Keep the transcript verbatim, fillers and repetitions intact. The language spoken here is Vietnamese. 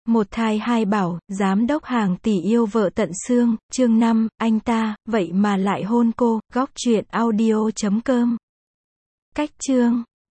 Một thai hai bảo, giám đốc hàng tỷ yêu vợ tận xương, chương năm, anh ta, vậy mà lại hôn cô, góc truyện audio chấm com. Cách chương